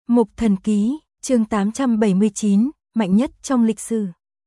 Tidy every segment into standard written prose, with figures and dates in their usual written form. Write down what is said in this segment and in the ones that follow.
Mục Thần Ký, chương 879, mạnh nhất trong lịch sử.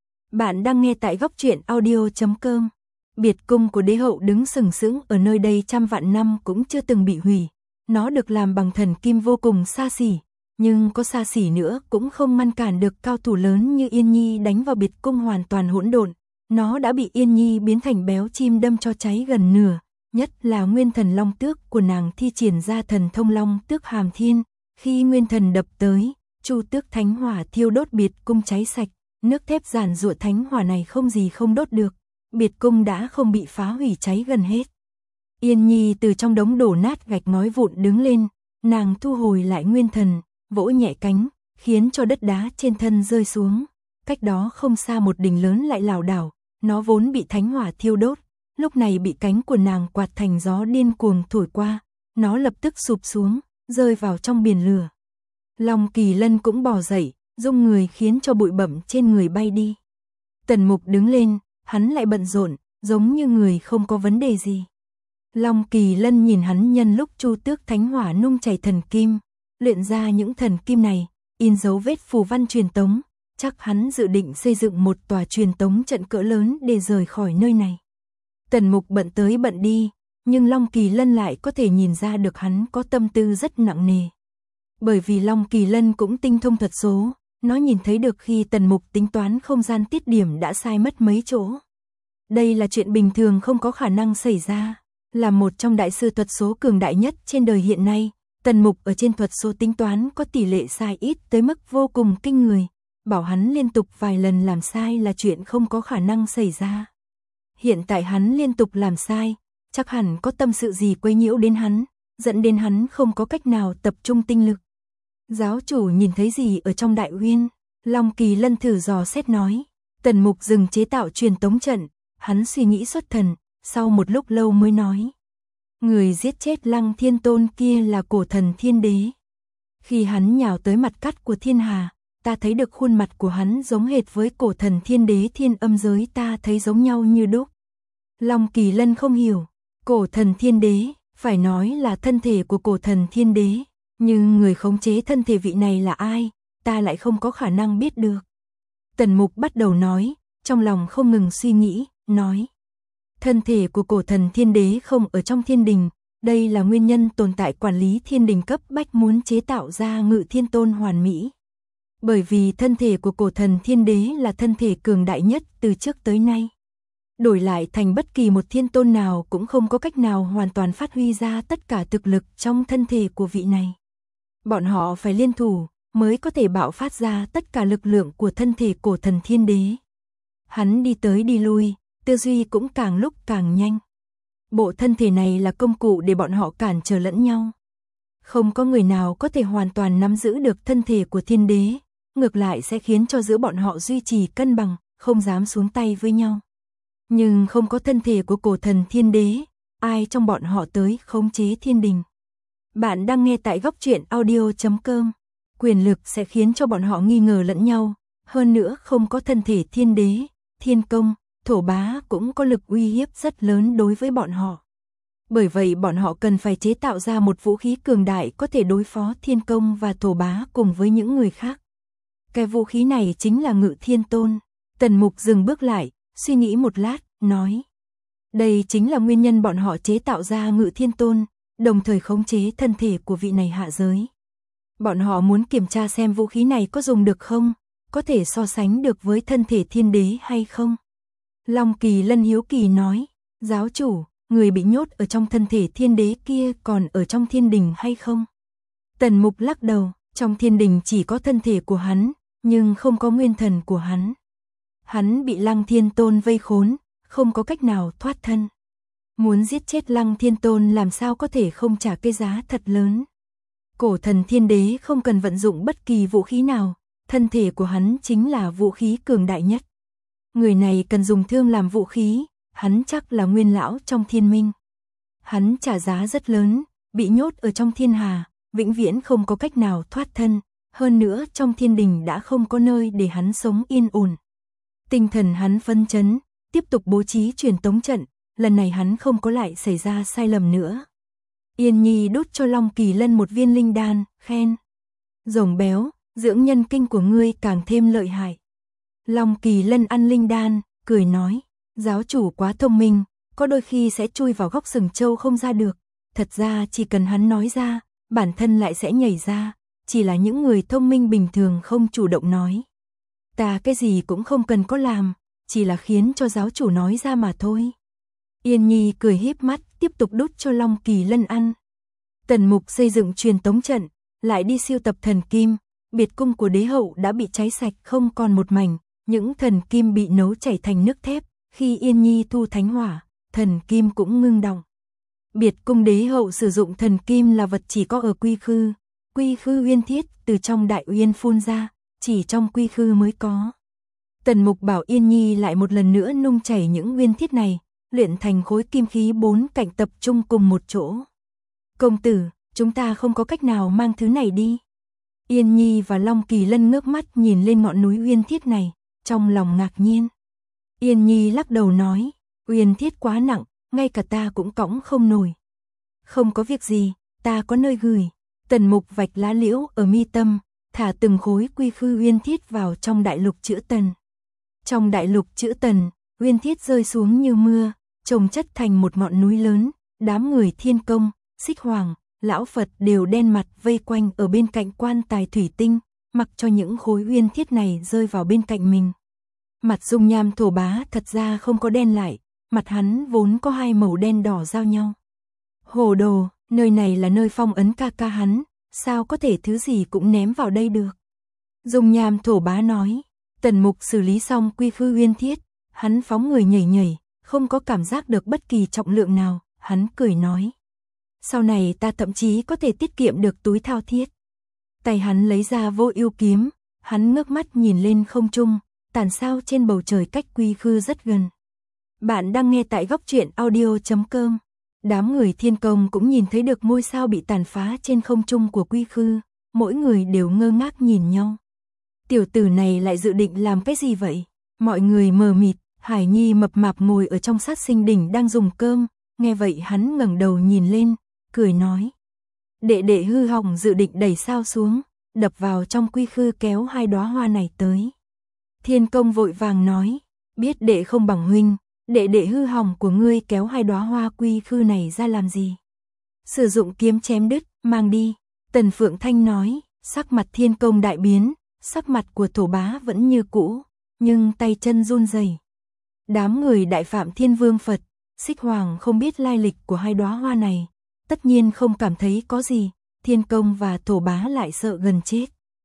Bạn đang nghe tại góc truyện audio.com. Biệt cung của đế hậu đứng sừng sững ở nơi đây trăm vạn năm cũng chưa từng bị hủy. Nó được làm bằng thần kim vô cùng xa xỉ, nhưng có xa xỉ nữa cũng không ngăn cản được cao thủ lớn như Yên Nhi đánh vào biệt cung hoàn toàn hỗn độn. Nó đã bị Yên Nhi biến thành béo chim đâm cho cháy gần nửa, nhất là nguyên thần long tước của nàng thi triển ra thần thông long tước hàm thiên. Khi nguyên thần đập tới, Chu Tước thánh hỏa thiêu đốt biệt cung cháy sạch, nước thép giản giụa thánh hỏa này không gì không đốt được, biệt cung đã không bị phá hủy cháy gần hết. Yên Nhi từ trong đống đổ nát gạch ngói vụn đứng lên, nàng thu hồi lại nguyên thần, vỗ nhẹ cánh, khiến cho đất đá trên thân rơi xuống. Cách đó không xa một đỉnh lớn lại lảo đảo, nó vốn bị thánh hỏa thiêu đốt, lúc này bị cánh của nàng quạt thành gió điên cuồng thổi qua, nó lập tức sụp xuống, rơi vào trong biển lửa. Long Kỳ Lân cũng bò dậy, rung người khiến cho bụi bặm trên người bay đi. Tần Mục đứng lên, hắn lại bận rộn, giống như người không có vấn đề gì. Long Kỳ Lân nhìn hắn nhân lúc Chu Tước thánh hỏa nung chảy thần kim, luyện ra những thần kim này, in dấu vết phù văn truyền tống, chắc hắn dự định xây dựng một tòa truyền tống trận cỡ lớn để rời khỏi nơi này. Tần Mục bận tới bận đi, nhưng Long Kỳ Lân lại có thể nhìn ra được hắn có tâm tư rất nặng nề. Bởi vì Long Kỳ Lân cũng tinh thông thuật số, nó nhìn thấy được khi Tần Mục tính toán không gian tiết điểm đã sai mất mấy chỗ. Đây là chuyện bình thường không có khả năng xảy ra, là một trong đại sư thuật số cường đại nhất trên đời hiện nay. Tần Mục ở trên thuật số tính toán có tỷ lệ sai ít tới mức vô cùng kinh người, bảo hắn liên tục vài lần làm sai là chuyện không có khả năng xảy ra. Hiện tại hắn liên tục làm sai, chắc hẳn có tâm sự gì quấy nhiễu đến hắn, dẫn đến hắn không có cách nào tập trung tinh lực. Giáo chủ nhìn thấy gì ở trong đại uyên? Long Kỳ Lân thử dò xét nói. Tần Mục dừng chế tạo truyền tống trận, hắn suy nghĩ xuất thần, sau một lúc lâu mới nói. Người giết chết Lăng Thiên Tôn kia là cổ thần thiên đế. Khi hắn nhào tới mặt cắt của thiên hà, ta thấy được khuôn mặt của hắn giống hệt với cổ thần thiên đế thiên âm giới, ta thấy giống nhau như đúc. Long Kỳ Lân không hiểu, cổ thần thiên đế, phải nói là thân thể của cổ thần thiên đế, nhưng người khống chế thân thể vị này là ai, ta lại không có khả năng biết được. Tần Mục bắt đầu nói, trong lòng không ngừng suy nghĩ, nói. Thân thể của cổ thần thiên đế không ở trong thiên đình, đây là nguyên nhân tồn tại quản lý thiên đình cấp bách muốn chế tạo ra Ngự Thiên Tôn hoàn mỹ. Bởi vì thân thể của cổ thần thiên đế là thân thể cường đại nhất từ trước tới nay. Đổi lại thành bất kỳ một thiên tôn nào cũng không có cách nào hoàn toàn phát huy ra tất cả thực lực trong thân thể của vị này. Bọn họ phải liên thủ mới có thể bạo phát ra tất cả lực lượng của thân thể cổ thần thiên đế. Hắn đi tới đi lui, tư duy cũng càng lúc càng nhanh. Bộ thân thể này là công cụ để bọn họ cản trở lẫn nhau. Không có người nào có thể hoàn toàn nắm giữ được thân thể của thiên đế, ngược lại sẽ khiến cho giữa bọn họ duy trì cân bằng, không dám xuống tay với nhau. Nhưng không có thân thể của cổ thần thiên đế, ai trong bọn họ tới khống chế thiên đình. Bạn đang nghe tại góc truyện audio.com. Quyền lực sẽ khiến cho bọn họ nghi ngờ lẫn nhau, hơn nữa không có thân thể thiên đế, thiên công, thổ bá cũng có lực uy hiếp rất lớn đối với bọn họ. Bởi vậy bọn họ cần phải chế tạo ra một vũ khí cường đại có thể đối phó thiên công và thổ bá cùng với những người khác. Cái vũ khí này chính là Ngự Thiên Tôn. Tần Mục dừng bước lại, suy nghĩ một lát, nói. Đây chính là nguyên nhân bọn họ chế tạo ra Ngự Thiên Tôn, đồng thời khống chế thân thể của vị này hạ giới. Bọn họ muốn kiểm tra xem vũ khí này có dùng được không, có thể so sánh được với thân thể thiên đế hay không. Long Kỳ Lân hiếu kỳ nói, giáo chủ, người bị nhốt ở trong thân thể thiên đế kia còn ở trong thiên đình hay không? Tần Mục lắc đầu, trong thiên đình chỉ có thân thể của hắn, nhưng không có nguyên thần của hắn. Hắn bị Lăng Thiên Tôn vây khốn, không có cách nào thoát thân. Muốn giết chết Lăng Thiên Tôn làm sao có thể không trả cái giá thật lớn. Cổ thần thiên đế không cần vận dụng bất kỳ vũ khí nào, thân thể của hắn chính là vũ khí cường đại nhất. Người này cần dùng thương làm vũ khí, hắn chắc là nguyên lão trong thiên minh. Hắn trả giá rất lớn, bị nhốt ở trong thiên hà, vĩnh viễn không có cách nào thoát thân, hơn nữa trong thiên đình đã không có nơi để hắn sống yên ổn. Tinh thần hắn phấn chấn, tiếp tục bố trí truyền tống trận, lần này hắn không có lại xảy ra sai lầm nữa. Yên Nhi đút cho Long Kỳ Lân một viên linh đan, khen. rồng béo, dưỡng nhân kinh của ngươi càng thêm lợi hại. Long Kỳ Lân ăn linh đan, cười nói, giáo chủ quá thông minh, có đôi khi sẽ chui vào góc sừng trâu không ra được. Thật ra chỉ cần hắn nói ra, bản thân lại sẽ nhảy ra, chỉ là những người thông minh bình thường không chủ động nói. Ta cái gì cũng không cần có làm, chỉ là khiến cho giáo chủ nói ra mà thôi. Yên Nhi cười híp mắt, tiếp tục đút cho Long Kỳ Lân ăn. Tần Mục xây dựng truyền tống trận, lại đi siêu tập thần kim, biệt cung của đế hậu đã bị cháy sạch không còn một mảnh, những thần kim bị nấu chảy thành nước thép, khi Yên Nhi thu thánh hỏa, thần kim cũng ngưng đọng. Biệt cung đế hậu sử dụng thần kim là vật chỉ có ở Quy Khư uyên thiết từ trong đại uyên phun ra, chỉ trong Quy Khư mới có. Tần Mục bảo Yên Nhi lại một lần nữa nung chảy những uyên thiết này, luyện thành khối kim khí 4 cạnh tập trung cùng một chỗ. Công tử, chúng ta không có cách nào mang thứ này đi. Yên Nhi và Long Kỳ Lân ngước mắt nhìn lên ngọn núi uyên thiết này, trong lòng ngạc nhiên. Yên Nhi lắc đầu nói, uyên thiết quá nặng, ngay cả ta cũng cõng không nổi. Không có việc gì, ta có nơi gửi. Tần Mục vạch lá liễu ở mi tâm, thả từng khối Quy Khư uyên thiết vào trong đại lục chữ Tần. Trong đại lục chữ Tần, uyên thiết rơi xuống như mưa, chồng chất thành một ngọn núi lớn, đám người Thiên Công, Xích Hoàng, Lão Phật đều đen mặt vây quanh ở bên cạnh quan tài thủy tinh, mặc cho những khối uyên thiết này rơi vào bên cạnh mình. Mặt Dung Nham Thổ Bá thật ra không có đen lại, mặt hắn vốn có hai màu đen đỏ giao nhau. Hồ đồ, nơi này là nơi phong ấn ca ca hắn, sao có thể thứ gì cũng ném vào đây được. Dung Nham Thổ Bá nói, Tần Mục xử lý xong Quy Khư uyên thiết, hắn phóng người nhảy nhảy, không có cảm giác được bất kỳ trọng lượng nào, hắn cười nói. Sau này ta thậm chí có thể tiết kiệm được túi thao thiết. Tay hắn lấy ra Vô Ưu kiếm, hắn ngước mắt nhìn lên không trung, tàn sao trên bầu trời cách Quy Khư rất gần. Bạn đang nghe tại góc truyện audio.com. Đám người Thiên Công cũng nhìn thấy được ngôi sao bị tàn phá trên không trung của Quy Khư, mỗi người đều ngơ ngác nhìn nhau. Tiểu tử này lại dự định làm cái gì vậy? Mọi người mờ mịt, Hải Nhi mập mạp ngồi ở trong sát sinh đỉnh đang dùng cơm, nghe vậy hắn ngẩng đầu nhìn lên, cười nói. Đệ đệ hư hỏng dự định đẩy sao xuống, đập vào trong Quy Khư kéo hai đóa hoa này tới. Thiên Công vội vàng nói, biết đệ không bằng huynh, đệ hư hỏng của ngươi kéo hai đóa hoa Quy Khư này ra làm gì? Sử dụng kiếm chém đứt, mang đi. Tần Phượng Thanh nói, sắc mặt Thiên Công đại biến, sắc mặt của Thổ Bá vẫn như cũ, nhưng tay chân run rẩy. Đám người Đại Phạm Thiên Vương Phật, Xích Hoàng không biết lai lịch của hai đóa hoa này, tất nhiên không cảm thấy có gì, Thiên Công và Thổ Bá lại sợ gần chết.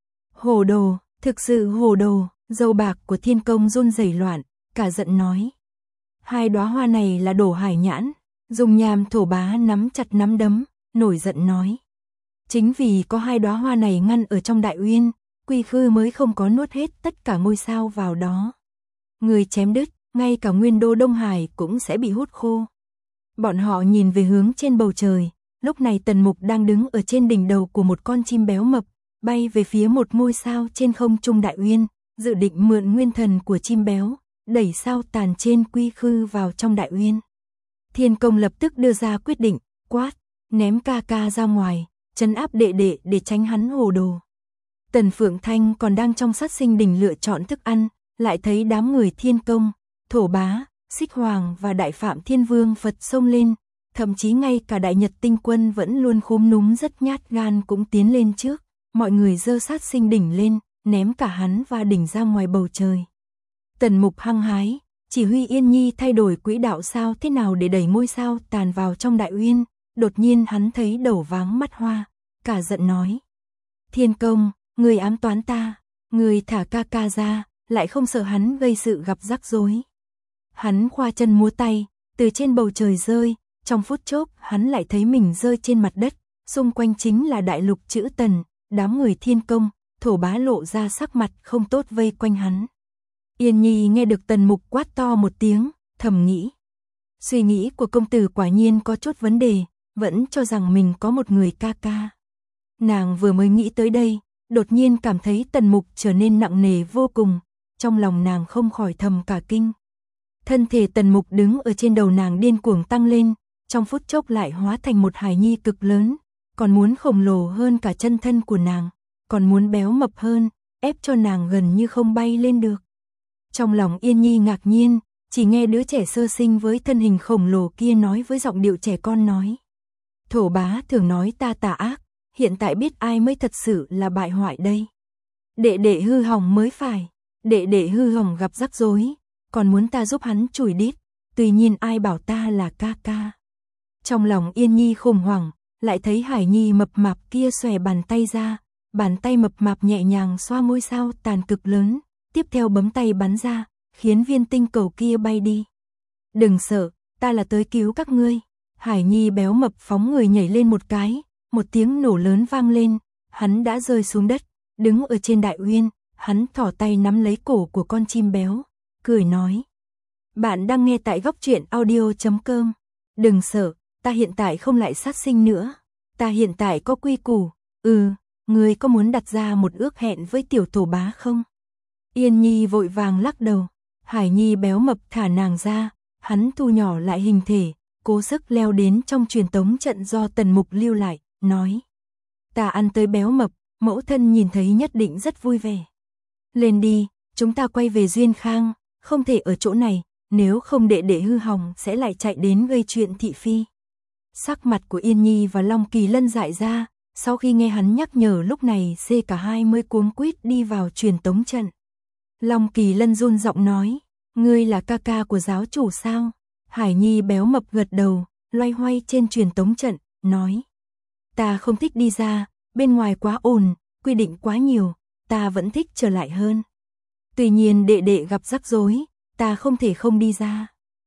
Hồ đồ, thực sự hồ đồ, dâu bạc của Thiên Công run rẩy loạn, cả giận nói. Hai đóa hoa này là đồ hải nhãn, Dung Nham Thổ Bá nắm chặt nắm đấm, nổi giận nói. Chính vì có hai đóa hoa này ngăn ở trong đại uyên, Quy Khư mới không có nuốt hết tất cả ngôi sao vào đó. Người chém đứt, ngay cả nguyên đô Đông Hải cũng sẽ bị hút khô. Bọn họ nhìn về hướng trên bầu trời, lúc này Tần Mục đang đứng ở trên đỉnh đầu của một con chim béo mập, bay về phía một ngôi sao trên không trung đại uyên, dự định mượn nguyên thần của chim béo, đẩy sao tàn trên Quy Khư vào trong đại uyên. Thiên Công lập tức đưa ra quyết định, quát, ném ca ca ra ngoài, trấn áp đệ đệ để tránh hắn hồ đồ. Tần Phượng Thanh còn đang trong sát sinh đỉnh lựa chọn thức ăn, lại thấy đám người Thiên Công, Thổ Bá, Xích Hoàng và Đại Phạm Thiên Vương Phật xông lên, thậm chí ngay cả Đại Nhật Tinh Quân vẫn luôn khúm núm rất nhát gan cũng tiến lên trước, mọi người giơ sát sinh đỉnh lên, ném cả hắn và đỉnh ra ngoài bầu trời. Tần Mục hăng hái, chỉ huy Yên Nhi thay đổi quỹ đạo sao thế nào để đẩy ngôi sao tàn vào trong đại uyên, đột nhiên hắn thấy đầu váng mắt hoa, cả giận nói. Thiên Công, người ám toán ta, người thả ca ca ra, lại không sợ hắn gây sự gặp rắc rối. Hắn khoa chân múa tay, từ trên bầu trời rơi, trong phút chốc hắn lại thấy mình rơi trên mặt đất, xung quanh chính là đại lục chữ Tần, đám người Thiên Công, Thổ Bá lộ ra sắc mặt không tốt vây quanh hắn. Yên Nhi nghe được Tần Mục quát to một tiếng, thầm nghĩ. Suy nghĩ của công tử quả nhiên có chút vấn đề, vẫn cho rằng mình có một người ca ca. Nàng vừa mới nghĩ tới đây, đột nhiên cảm thấy Tần Mục trở nên nặng nề vô cùng, trong lòng nàng không khỏi thầm cả kinh. Thân thể Tần Mục đứng ở trên đầu nàng điên cuồng tăng lên, trong phút chốc lại hóa thành một hài nhi cực lớn, còn muốn khổng lồ hơn cả chân thân của nàng, còn muốn béo mập hơn, ép cho nàng gần như không bay lên được. Trong lòng Yên Nhi ngạc nhiên, chỉ nghe đứa trẻ sơ sinh với thân hình khổng lồ kia nói với giọng điệu trẻ con nói. Thổ bá thường nói ta tà ác, hiện tại biết ai mới thật sự là bại hoại đây. Đệ đệ hư hỏng mới phải, đệ đệ hư hỏng gặp rắc rối, còn muốn ta giúp hắn chùi đít, tuy nhiên ai bảo ta là ca ca. Trong lòng Yên Nhi khủng hoảng, lại thấy Hải Nhi mập mạp kia xòe bàn tay ra, bàn tay mập mạp nhẹ nhàng xoa ngôi sao tàn cực lớn, tiếp theo bấm tay bắn ra, khiến viên tinh cầu kia bay đi. Đừng sợ, ta là tới cứu các ngươi. Hải Nhi béo mập phóng người nhảy lên một cái, một tiếng nổ lớn vang lên, hắn đã rơi xuống đất, đứng ở trên đại uyên, hắn thỏ tay nắm lấy cổ của con chim béo, cười nói. Bạn đang nghe tại góc truyện audio.com. Đừng sợ, ta hiện tại không lại sát sinh nữa, ta hiện tại có quy củ. Ngươi có muốn đặt ra một ước hẹn với tiểu thổ bá không? Yên Nhi vội vàng lắc đầu. Hải Nhi béo mập thả nàng ra, hắn thu nhỏ lại hình thể, cố sức leo đến trong truyền tống trận do Tần Mục lưu lại, nói. Ta ăn tới béo mập, mẫu thân nhìn thấy nhất định rất vui vẻ. Lên đi, chúng ta quay về Duyên Khang, không thể ở chỗ này, nếu không đệ đệ hư hỏng sẽ lại chạy đến gây chuyện thị phi. Sắc mặt của Yên Nhi và Long Kỳ Lân dại ra, sau khi nghe hắn nhắc nhở lúc này cả hai mới cuống quýt đi vào truyền tống trận. Long Kỳ Lân run giọng nói, ngươi là ca ca của giáo chủ sao? Hải Nhi béo mập gật đầu, loay hoay trên truyền tống trận, nói. Ta không thích đi ra, bên ngoài quá ồn, quy định quá nhiều, ta vẫn thích trở lại hơn. Tuy nhiên đệ đệ gặp rắc rối, ta không thể không đi ra.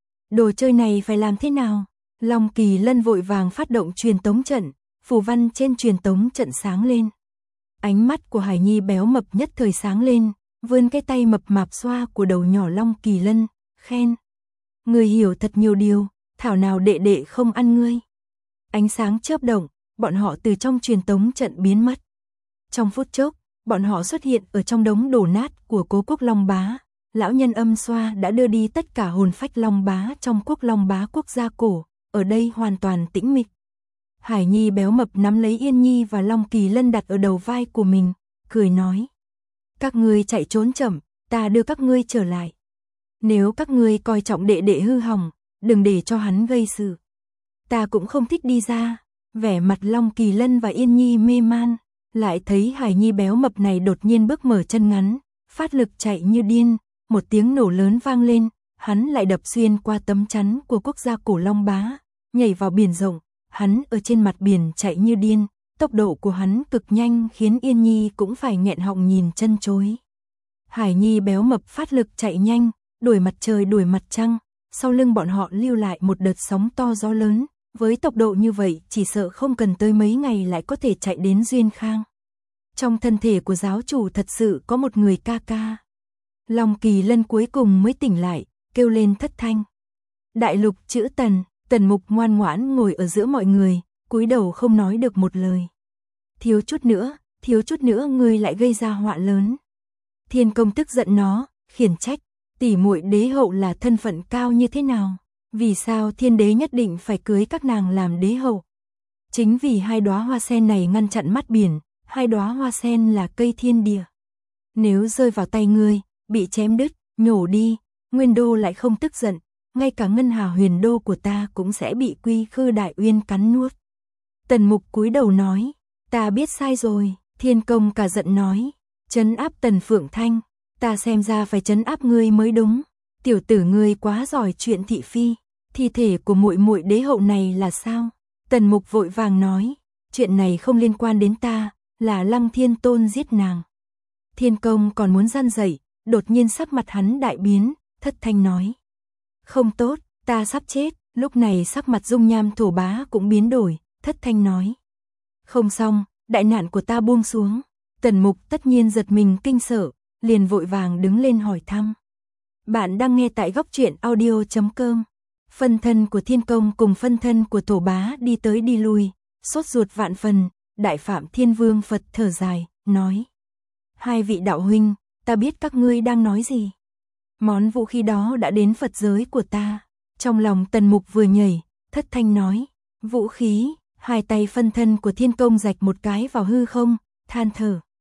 Đồ chơi này phải làm thế nào? Long Kỳ Lân vội vàng phát động truyền tống trận, phù văn trên truyền tống trận sáng lên. Ánh mắt của Hải Nhi béo mập nhất thời sáng lên, vươn cái tay mập mạp xoa của đầu nhỏ Long Kỳ Lân, khen. Ngươi hiểu thật nhiều điều, thảo nào đệ đệ không ăn ngươi. Ánh sáng chớp động, bọn họ từ trong truyền tống trận biến mất. Trong phút chốc, bọn họ xuất hiện ở trong đống đổ nát của cố quốc Long Bá. Lão nhân âm xoa đã đưa đi tất cả hồn phách Long Bá trong quốc Long Bá quốc gia cổ, ở đây hoàn toàn tĩnh mịch. Hải Nhi béo mập nắm lấy Yên Nhi và Long Kỳ Lân đặt ở đầu vai của mình, cười nói. Các ngươi chạy trốn chậm, ta đưa các ngươi trở lại. Nếu các ngươi coi trọng đệ đệ hư hỏng, đừng để cho hắn gây sự. Ta cũng không thích đi ra. Vẻ mặt Long Kỳ Lân và Yên Nhi mê man, lại thấy Hải Nhi béo mập này đột nhiên bước mở chân ngắn, phát lực chạy như điên, một tiếng nổ lớn vang lên, hắn lại đập xuyên qua tấm chắn của quốc gia cổ Long Bá, nhảy vào biển rộng, hắn ở trên mặt biển chạy như điên, tốc độ của hắn cực nhanh khiến Yên Nhi cũng phải nghẹn họng nhìn chân chối. Hải Nhi béo mập phát lực chạy nhanh, đuổi mặt trời đuổi mặt trăng, sau lưng bọn họ lưu lại một đợt sóng to gió lớn, với tốc độ như vậy chỉ sợ không cần tới mấy ngày lại có thể chạy đến Duyên Khang. Trong thân thể của giáo chủ thật sự có một người ca ca. Long Kỳ Lân cuối cùng mới tỉnh lại, kêu lên thất thanh. Đại lục chữ Tần, Tần Mục ngoan ngoãn ngồi ở giữa mọi người, cúi đầu không nói được một lời. Thiếu chút nữa ngươi lại gây ra họa lớn. Thiên Công tức giận nó, khiển trách, tỷ muội đế hậu là thân phận cao như thế nào? Vì sao thiên đế nhất định phải cưới các nàng làm đế hậu? Chính vì hai đóa hoa sen này ngăn chặn mắt biển, hai đóa hoa sen là cây thiên địa. Nếu rơi vào tay ngươi, bị chém đứt, nhổ đi, Nguyên Đô lại không tức giận, ngay cả Ngân Hà Huyền Đô của ta cũng sẽ bị Quy Khư Đại Uyên cắn nuốt. Tần Mục cúi đầu nói, ta biết sai rồi. Thiên Công cả giận nói, trấn áp Tần Phượng Thanh, ta xem ra phải trấn áp ngươi mới đúng. Tiểu tử ngươi quá giỏi chuyện thị phi, thi thể của muội muội đế hậu này là sao? Tần Mục vội vàng nói, chuyện này không liên quan đến ta, là Lăng Thiên Tôn giết nàng. Thiên Công còn muốn gian dậy, đột nhiên sắc mặt hắn đại biến, thất thanh nói. Không tốt, ta sắp chết. Lúc này sắc mặt Dung Nham Thổ Bá cũng biến đổi, thất thanh nói. Không xong, đại nạn của ta buông xuống. Tần Mục tất nhiên giật mình kinh sợ, liền vội vàng đứng lên hỏi thăm. Bạn đang nghe tại góc truyện audio.com. Phân thân của Thiên Công cùng phân thân của Thổ Bá đi tới đi lui, sốt ruột vạn phần. Đại Phạm Thiên Vương Phật thở dài, nói. Hai vị đạo huynh, ta biết các ngươi đang nói gì. Món vũ khí đó đã đến Phật giới của ta. Trong lòng Tần Mục vừa nhảy, thất thanh nói. Vũ khí, hai tay phân thân của Thiên Công rạch một cái vào hư không, than thở.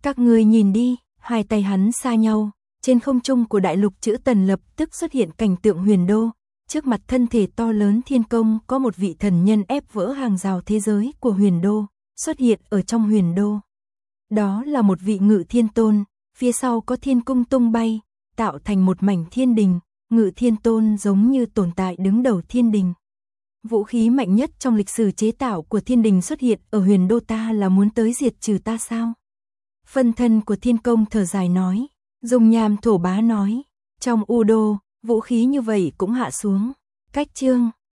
Các ngươi nhìn đi, hai tay hắn xa nhau, trên không trung của đại lục chữ Tần lập tức xuất hiện cảnh tượng huyền đô, trước mặt thân thể to lớn thiên công có một vị thần nhân ép vỡ hàng rào thế giới của huyền đô, xuất hiện ở trong huyền đô. Đó là một vị Ngự Thiên Tôn, phía sau có thiên cung tung bay, tạo thành một mảnh thiên đình, Ngự Thiên Tôn giống như tồn tại đứng đầu thiên đình. Vũ khí mạnh nhất trong lịch sử chế tạo của thiên đình xuất hiện ở huyền đô, ta là muốn tới diệt trừ ta sao? Phân thân của thiên công thở dài nói, Dung Nham Thổ Bá nói, trong U Đô, vũ khí như vậy cũng hạ xuống. Cách chương